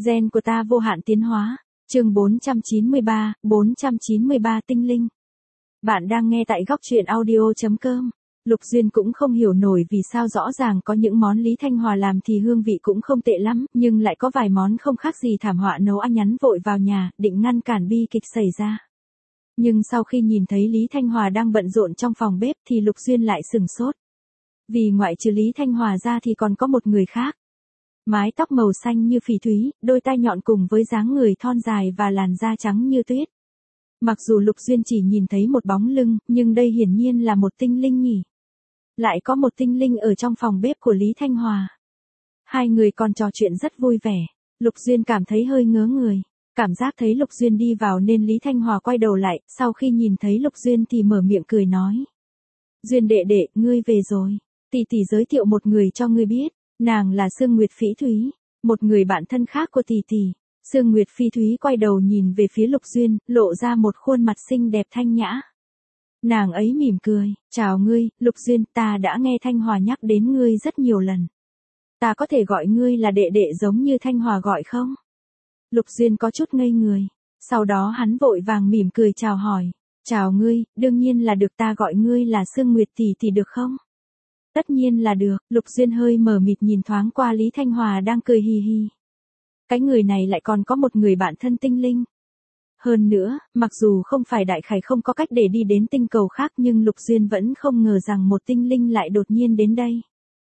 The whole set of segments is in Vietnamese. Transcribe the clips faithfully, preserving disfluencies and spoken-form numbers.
Gen của ta vô hạn tiến hóa. Chương bốn trăm chín mươi ba, bốn trăm chín mươi ba tinh linh. Bạn đang nghe tại góc truyện audio chấm com. Lục Duyên cũng không hiểu nổi vì sao rõ ràng có những món Lý Thanh Hòa làm thì hương vị cũng không tệ lắm, nhưng lại có vài món không khác gì thảm họa nấu ăn. Nhắn vội vào nhà, định ngăn cản bi kịch xảy ra. Nhưng sau khi nhìn thấy Lý Thanh Hòa đang bận rộn trong phòng bếp thì Lục Duyên lại sừng sốt. Vì ngoại trừ Lý Thanh Hòa ra thì còn có một người khác. Mái tóc màu xanh như phỉ thúy, đôi tai nhọn cùng với dáng người thon dài và làn da trắng như tuyết. Mặc dù Lục Duyên chỉ nhìn thấy một bóng lưng, nhưng đây hiển nhiên là một tinh linh nhỉ. Lại có một tinh linh ở trong phòng bếp của Lý Thanh Hòa. Hai người còn trò chuyện rất vui vẻ. Lục Duyên cảm thấy hơi ngớ người. Cảm giác thấy Lục Duyên đi vào nên Lý Thanh Hòa quay đầu lại, sau khi nhìn thấy Lục Duyên thì mở miệng cười nói. Duyên đệ đệ, ngươi về rồi. Tỷ tỷ giới thiệu một người cho ngươi biết. Nàng là Sương Nguyệt Phỉ Thúy, một người bạn thân khác của tỷ tỷ. Sương Nguyệt Phỉ Thúy quay đầu nhìn về phía Lục Duyên, lộ ra một khuôn mặt xinh đẹp thanh nhã. Nàng ấy mỉm cười, chào ngươi, Lục Duyên, ta đã nghe Thanh Hòa nhắc đến ngươi rất nhiều lần. Ta có thể gọi ngươi là đệ đệ giống như Thanh Hòa gọi không? Lục Duyên có chút ngây người, sau đó hắn vội vàng mỉm cười chào hỏi. Chào ngươi, đương nhiên là được, ta gọi ngươi là Sương Nguyệt tỷ tỷ được không? Tất nhiên là được, Lục Duyên hơi mờ mịt nhìn thoáng qua Lý Thanh Hòa đang cười hì hì. Cái người này lại còn có một người bạn thân tinh linh. Hơn nữa, mặc dù không phải Đại Khải không có cách để đi đến tinh cầu khác nhưng Lục Duyên vẫn không ngờ rằng một tinh linh lại đột nhiên đến đây.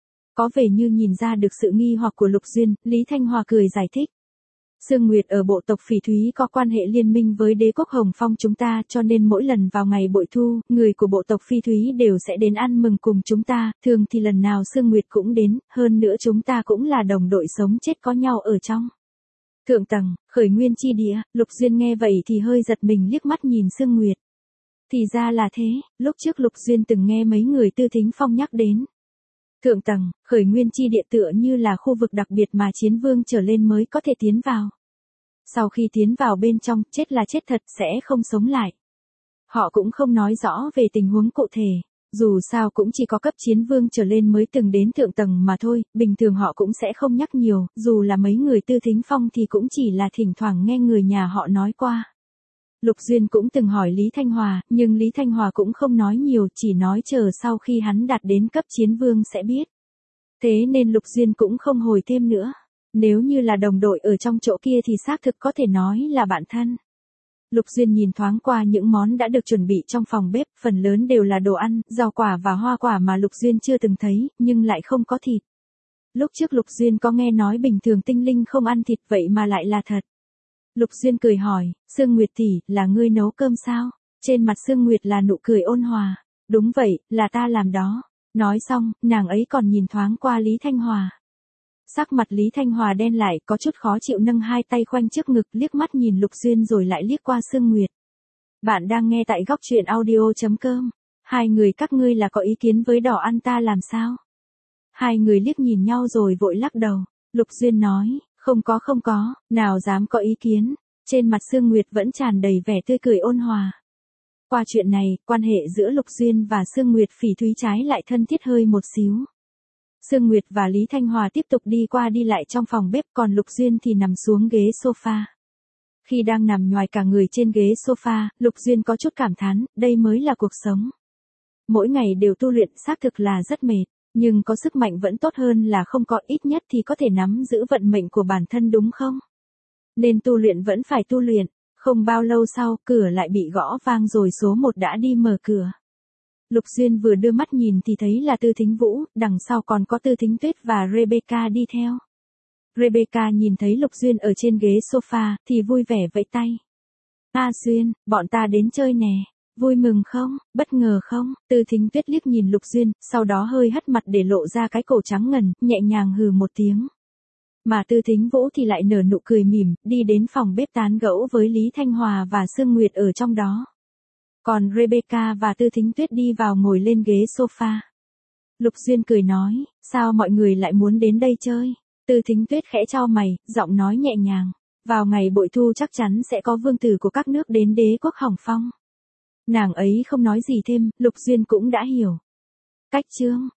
Có vẻ như nhìn ra được sự nghi hoặc của Lục Duyên, Lý Thanh Hòa cười giải thích. Sương Nguyệt ở bộ tộc Phỉ Thúy có quan hệ liên minh với đế quốc Hồng Phong chúng ta, cho nên mỗi lần vào ngày bội thu, người của bộ tộc Phỉ Thúy đều sẽ đến ăn mừng cùng chúng ta, thường thì lần nào Sương Nguyệt cũng đến, hơn nữa chúng ta cũng là đồng đội sống chết có nhau ở trong thượng tầng, khởi nguyên chi địa. Lục Duyên nghe vậy thì hơi giật mình liếc mắt nhìn Sương Nguyệt. Thì ra là thế, lúc trước Lục Duyên từng nghe mấy người Tư Thính Phong nhắc đến. Thượng tầng, khởi nguyên chi địa tựa như là khu vực đặc biệt mà chiến vương trở lên mới có thể tiến vào. Sau khi tiến vào bên trong, chết là chết thật, sẽ không sống lại. Họ cũng không nói rõ về tình huống cụ thể. Dù sao cũng chỉ có cấp chiến vương trở lên mới từng đến thượng tầng mà thôi, bình thường họ cũng sẽ không nhắc nhiều, dù là mấy người Tư Thính Phong thì cũng chỉ là thỉnh thoảng nghe người nhà họ nói qua. Lục Duyên cũng từng hỏi Lý Thanh Hòa, nhưng Lý Thanh Hòa cũng không nói nhiều, chỉ nói chờ sau khi hắn đạt đến cấp chiến vương sẽ biết. Thế nên Lục Duyên cũng không hồi thêm nữa. Nếu như là đồng đội ở trong chỗ kia thì xác thực có thể nói là bạn thân. Lục Duyên nhìn thoáng qua những món đã được chuẩn bị trong phòng bếp, phần lớn đều là đồ ăn, rau quả và hoa quả mà Lục Duyên chưa từng thấy, nhưng lại không có thịt. Lúc trước Lục Duyên có nghe nói bình thường tinh linh không ăn thịt, vậy mà lại là thật. Lục Duyên cười hỏi, Sương Nguyệt tỷ, là ngươi nấu cơm sao? Trên mặt Sương Nguyệt là nụ cười ôn hòa. Đúng vậy, là ta làm đó. Nói xong, nàng ấy còn nhìn thoáng qua Lý Thanh Hòa. Sắc mặt Lý Thanh Hòa đen lại, có chút khó chịu nâng hai tay khoanh trước ngực, liếc mắt nhìn Lục Duyên rồi lại liếc qua Sương Nguyệt. Bạn đang nghe tại góc truyện audio chấm com. Hai người các ngươi là có ý kiến với đỏ ăn ta làm sao? Hai người liếc nhìn nhau rồi vội lắc đầu. Lục Duyên nói, không có không có, nào dám có ý kiến. Trên mặt Sương Nguyệt vẫn tràn đầy vẻ tươi cười ôn hòa. Qua chuyện này, quan hệ giữa Lục Duyên và Sương Nguyệt Phỉ Thúy trái lại thân thiết hơi một xíu. Sương Nguyệt và Lý Thanh Hòa tiếp tục đi qua đi lại trong phòng bếp, còn Lục Duyên thì nằm xuống ghế sofa. Khi đang nằm nhoài cả người trên ghế sofa, Lục Duyên có chút cảm thán, đây mới là cuộc sống. Mỗi ngày đều tu luyện xác thực là rất mệt, nhưng có sức mạnh vẫn tốt hơn là không có, ít nhất thì có thể nắm giữ vận mệnh của bản thân đúng không? Nên tu luyện vẫn phải tu luyện. Không bao lâu sau, cửa lại bị gõ vang rồi số một đã đi mở cửa. Lục Duyên vừa đưa mắt nhìn thì thấy là Tư Thính Vũ, đằng sau còn có Tư Thính Tuyết và Rebecca đi theo. Rebecca nhìn thấy Lục Duyên ở trên ghế sofa, thì vui vẻ vẫy tay. A Duyên, bọn ta đến chơi nè, vui mừng không, bất ngờ không? Tư Thính Tuyết liếc nhìn Lục Duyên, sau đó hơi hất mặt để lộ ra cái cổ trắng ngần, nhẹ nhàng hừ một tiếng. Mà Tư Thính Vũ thì lại nở nụ cười mỉm, đi đến phòng bếp tán gẫu với Lý Thanh Hòa và Sương Nguyệt ở trong đó. Còn Rebecca và Tư Thính Tuyết đi vào ngồi lên ghế sofa. Lục Duyên cười nói, sao mọi người lại muốn đến đây chơi? Tư Thính Tuyết khẽ chau mày, giọng nói nhẹ nhàng. Vào ngày bội thu chắc chắn sẽ có vương tử của các nước đến đế quốc Hồng Phong. Nàng ấy không nói gì thêm, Lục Duyên cũng đã hiểu. Cách chương,